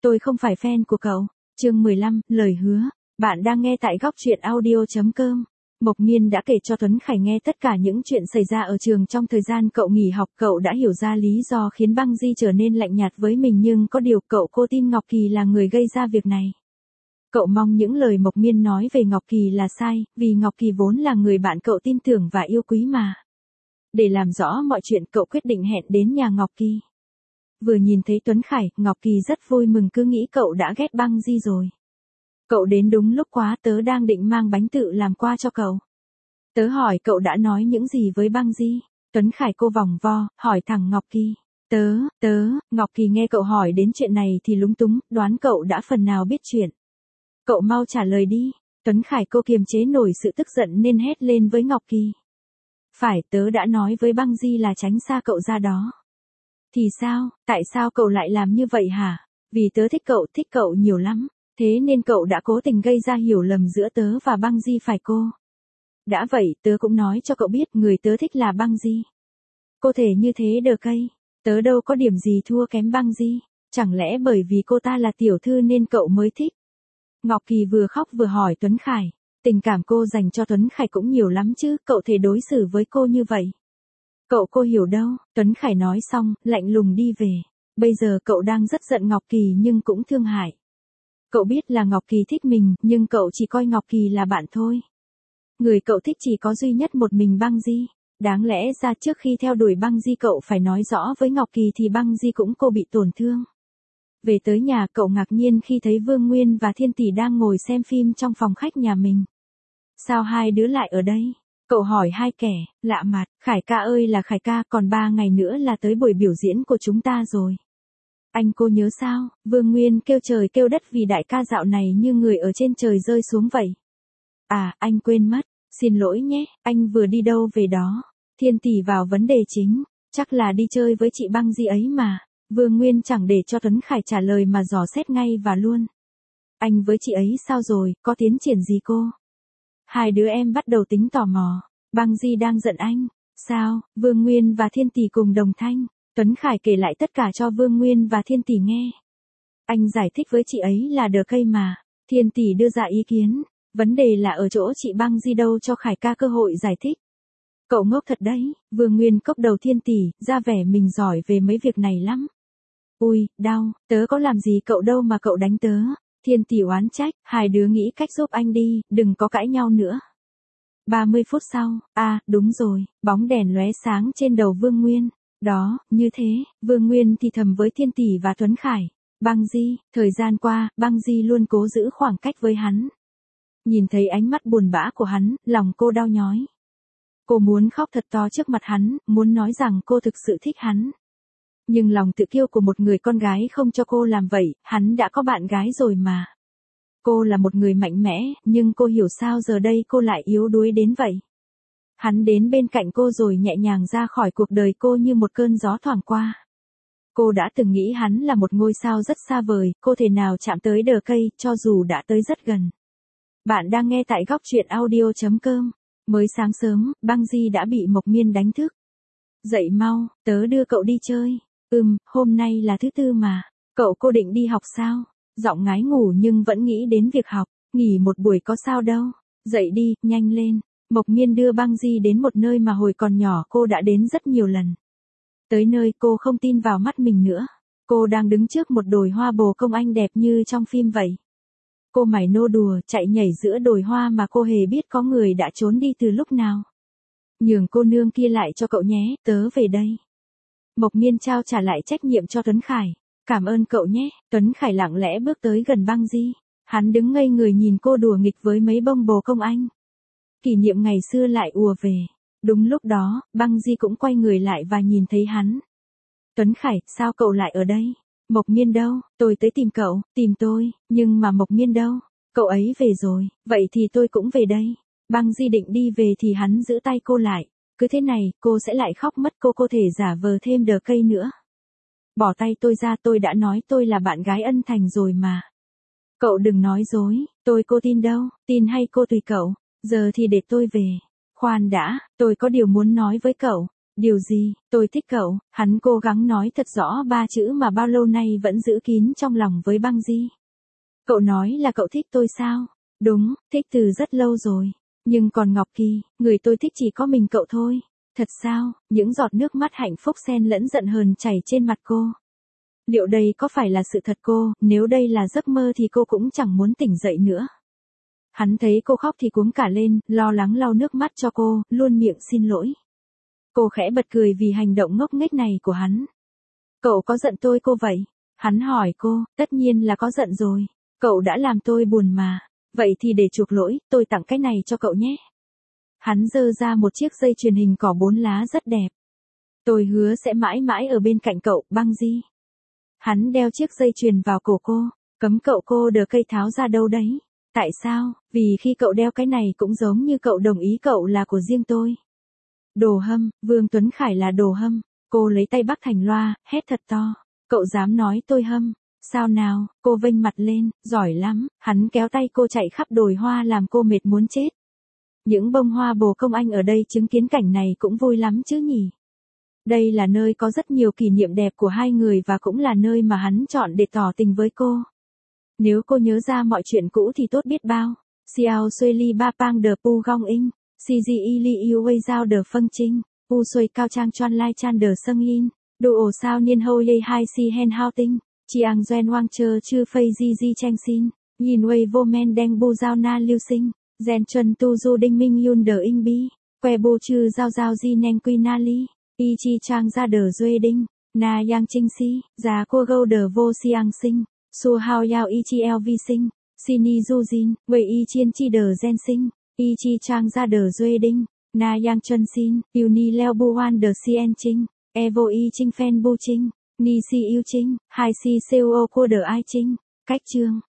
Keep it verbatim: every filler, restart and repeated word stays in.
tôi không phải fan của cậu. Chương mười lăm, lời hứa. Bạn đang nghe tại góc truyện audio chấm com. Mộc Miên đã kể cho Tuấn Khải nghe tất cả những chuyện xảy ra ở trường trong thời gian cậu nghỉ học. Cậu đã hiểu ra lý do khiến Băng Di trở nên lạnh nhạt với mình, nhưng có điều cậu cô tin Ngọc Kỳ là người gây ra việc này. Cậu mong những lời Mộc Miên nói về Ngọc Kỳ là sai, vì Ngọc Kỳ vốn là người bạn cậu tin tưởng và yêu quý mà. Để làm rõ mọi chuyện, cậu quyết định hẹn đến nhà Ngọc Kỳ. Vừa nhìn thấy Tuấn Khải, Ngọc Kỳ rất vui mừng, cứ nghĩ cậu đã ghét Băng Di rồi. Cậu đến đúng lúc quá, tớ đang định mang bánh tự làm qua cho cậu. Tớ hỏi cậu đã nói những gì với Băng Di? Tuấn Khải cô vòng vo, hỏi thẳng Ngọc Kỳ. Tớ, tớ, Ngọc Kỳ nghe cậu hỏi đến chuyện này thì lúng túng, đoán cậu đã phần nào biết chuyện. Cậu mau trả lời đi. Tuấn Khải cô kiềm chế nổi sự tức giận nên hét lên với Ngọc Kỳ. Phải, tớ đã nói với Băng Di là tránh xa cậu ra đó. Thì sao, tại sao cậu lại làm như vậy hả? Vì tớ thích cậu, thích cậu nhiều lắm. Thế nên cậu đã cố tình gây ra hiểu lầm giữa tớ và Băng Di phải cô? Đã vậy, tớ cũng nói cho cậu biết người tớ thích là Băng Di. Cô thể như thế đờ cây. Tớ đâu có điểm gì thua kém Băng Di. Chẳng lẽ bởi vì cô ta là tiểu thư nên cậu mới thích? Ngọc Kỳ vừa khóc vừa hỏi Tuấn Khải. Tình cảm cô dành cho Tuấn Khải cũng nhiều lắm chứ, cậu thể đối xử với cô như vậy. Cậu cô hiểu đâu. Tuấn Khải nói xong, lạnh lùng đi về. Bây giờ cậu đang rất giận Ngọc Kỳ nhưng cũng thương hại. Cậu biết là Ngọc Kỳ thích mình, nhưng cậu chỉ coi Ngọc Kỳ là bạn thôi. Người cậu thích chỉ có duy nhất một mình Băng Di. Đáng lẽ ra trước khi theo đuổi Băng Di cậu phải nói rõ với Ngọc Kỳ thì Băng Di cũng cô bị tổn thương. Về tới nhà, cậu ngạc nhiên khi thấy Vương Nguyên và Thiên Tỷ đang ngồi xem phim trong phòng khách nhà mình. Sao hai đứa lại ở đây? Cậu hỏi hai kẻ, lạ mặt. Khải ca ơi là Khải ca, còn ba ngày nữa là tới buổi biểu diễn của chúng ta rồi. Anh cô nhớ sao? Vương Nguyên kêu trời kêu đất vì đại ca dạo này như người ở trên trời rơi xuống vậy. À, anh quên mất. Xin lỗi nhé, anh vừa đi đâu về đó. Thiên Tỷ vào vấn đề chính. Chắc là đi chơi với chị Băng Di ấy mà. Vương Nguyên chẳng để cho Tuấn Khải trả lời mà dò xét ngay và luôn. Anh với chị ấy sao rồi, có tiến triển gì cô? Hai đứa em bắt đầu tính tò mò. Băng Di đang giận anh. Sao? Vương Nguyên và Thiên Tỷ cùng đồng thanh. Tuấn Khải kể lại tất cả cho Vương Nguyên và Thiên Tỷ nghe. Anh giải thích với chị ấy là đờ cây mà. Thiên Tỷ đưa ra ý kiến. Vấn đề là ở chỗ chị Băng Di đâu cho Khải ca cơ hội giải thích. Cậu ngốc thật đấy. Vương Nguyên cốc đầu Thiên Tỷ, ra vẻ mình giỏi về mấy việc này lắm. Ui, đau, tớ có làm gì cậu đâu mà cậu đánh tớ. Thiên Tỷ oán trách, hai đứa nghĩ cách giúp anh đi, đừng có cãi nhau nữa. ba mươi phút sau, à, đúng rồi, bóng đèn lóe sáng trên đầu Vương Nguyên. Đó, như thế, Vương Nguyên thì thầm với Thiên Tỷ và Tuấn Khải. Băng Di, thời gian qua, Băng Di luôn cố giữ khoảng cách với hắn. Nhìn thấy ánh mắt buồn bã của hắn, lòng cô đau nhói. Cô muốn khóc thật to trước mặt hắn, muốn nói rằng cô thực sự thích hắn. Nhưng lòng tự kiêu của một người con gái không cho cô làm vậy, hắn đã có bạn gái rồi mà. Cô là một người mạnh mẽ, nhưng cô hiểu sao giờ đây cô lại yếu đuối đến vậy. Hắn đến bên cạnh cô rồi nhẹ nhàng ra khỏi cuộc đời cô như một cơn gió thoảng qua. Cô đã từng nghĩ hắn là một ngôi sao rất xa vời, cô thể nào chạm tới đờ cây, cho dù đã tới rất gần. Bạn đang nghe tại góc truyện audio chấm com. Mới sáng sớm, Băng Di đã bị Mộc Miên đánh thức. Dậy mau, tớ đưa cậu đi chơi. Ừm, hôm nay là thứ tư mà. Cậu cô định đi học sao? Giọng ngái ngủ nhưng vẫn nghĩ đến việc học. Nghỉ một buổi có sao đâu. Dậy đi, nhanh lên. Mộc Miên đưa Băng Di đến một nơi mà hồi còn nhỏ cô đã đến rất nhiều lần. Tới nơi cô không tin vào mắt mình nữa. Cô đang đứng trước một đồi hoa bồ công anh đẹp như trong phim vậy. Cô mải nô đùa, chạy nhảy giữa đồi hoa mà cô hề biết có người đã trốn đi từ lúc nào. Nhường cô nương kia lại cho cậu nhé, tớ về đây. Mộc Miên trao trả lại trách nhiệm cho Tuấn Khải. Cảm ơn cậu nhé. Tuấn Khải lặng lẽ bước tới gần Băng Di. Hắn đứng ngây người nhìn cô đùa nghịch với mấy bông bồ công anh. Kỷ niệm ngày xưa lại ùa về. Đúng lúc đó, Băng Di cũng quay người lại và nhìn thấy hắn. Tuấn Khải, sao cậu lại ở đây? Mộc Miên đâu? Tôi tới tìm cậu, tìm tôi, nhưng mà Mộc Miên đâu? Cậu ấy về rồi, vậy thì tôi cũng về đây. Băng Di định đi về thì hắn giữ tay cô lại. Cứ thế này, cô sẽ lại khóc mất, cô cô thể giả vờ thêm đờ cây nữa. Bỏ tay tôi ra, tôi đã nói tôi là bạn gái ân thành rồi mà. Cậu đừng nói dối, tôi cô tin đâu, tin hay cô tùy cậu, giờ thì để tôi về. Khoan đã, tôi có điều muốn nói với cậu. Điều gì, tôi thích cậu, hắn cố gắng nói thật rõ ba chữ mà bao lâu nay vẫn giữ kín trong lòng với Băng Di. Cậu nói là cậu thích tôi sao? Đúng, thích từ rất lâu rồi. Nhưng còn Ngọc Kỳ, người tôi thích chỉ có mình cậu thôi. Thật sao? Những giọt nước mắt hạnh phúc xen lẫn giận hờn chảy trên mặt cô. Liệu đây có phải là sự thật cô, nếu đây là giấc mơ thì cô cũng chẳng muốn tỉnh dậy nữa. Hắn thấy cô khóc thì cuống cả lên, lo lắng lau nước mắt cho cô, luôn miệng xin lỗi. Cô khẽ bật cười vì hành động ngốc nghếch này của hắn. Cậu có giận tôi cô vậy? Hắn hỏi cô, tất nhiên là có giận rồi. Cậu đã làm tôi buồn mà. Vậy thì để chuộc lỗi, tôi tặng cái này cho cậu nhé. Hắn giơ ra một chiếc dây chuyền hình cỏ bốn lá rất đẹp. Tôi hứa sẽ mãi mãi ở bên cạnh cậu, Băng Di. Hắn đeo chiếc dây chuyền vào cổ cô, cấm cậu cô đờ cây tháo ra đâu đấy. Tại sao? Vì khi cậu đeo cái này cũng giống như cậu đồng ý cậu là của riêng tôi. Đồ hâm, Vương Tuấn Khải là đồ hâm. Cô lấy tay bắt thành loa, hét thật to. Cậu dám nói tôi hâm? Sao nào? Cô vênh mặt lên, giỏi lắm. Hắn kéo tay cô chạy khắp đồi hoa làm cô mệt muốn chết. Những bông hoa bồ công anh ở đây chứng kiến cảnh này cũng vui lắm chứ nhỉ? Đây là nơi có rất nhiều kỷ niệm đẹp của hai người và cũng là nơi mà hắn chọn để tỏ tình với cô. Nếu cô nhớ ra mọi chuyện cũ thì tốt biết bao. Xiao Xuê Li Ba Pang Đờ Pu Gong In, Si Ji Y Li Yêu Wei Giao Đờ Phân Trinh, Pu Xuê Cao Trang Choan Lai Chan Đờ Sâng Yin, Đồ Ổ Sao Niên Hô Yei Hai Si Hen Hao Tinh, Chiang Doen Wang Chơ Chư Phây Di Di Cheng Xin, Yin Wei Vô Men Đeng Bu Giao Na Lưu Sinh, Gen Chuân Tu Du Đinh Minh Yun Đờ In Bi, Que Bu Chư Giao Giao Di Neng Quy Na Li, Y Chi Trang Ra Đờ Duê Đinh, Na Yang Trinh Si, Già Cô Gâu Đờ Vô Siang Sinh, Su Hao Yao Y Chi El Vi Sinh, Sini Du Jin, Wei Y Chiên Chi Đờ Gen Sinh, Y Chi Trang Ra Đờ Duê Đinh, Na Yang Chuân Xin, Uni Leo Bu Wan Đờ Cien Trinh, Evo Y Trinh Phen Bu Trinh, Ni Si Yêu Trinh, Hai Si Seo Cô Đờ Ai Trinh, cách chương.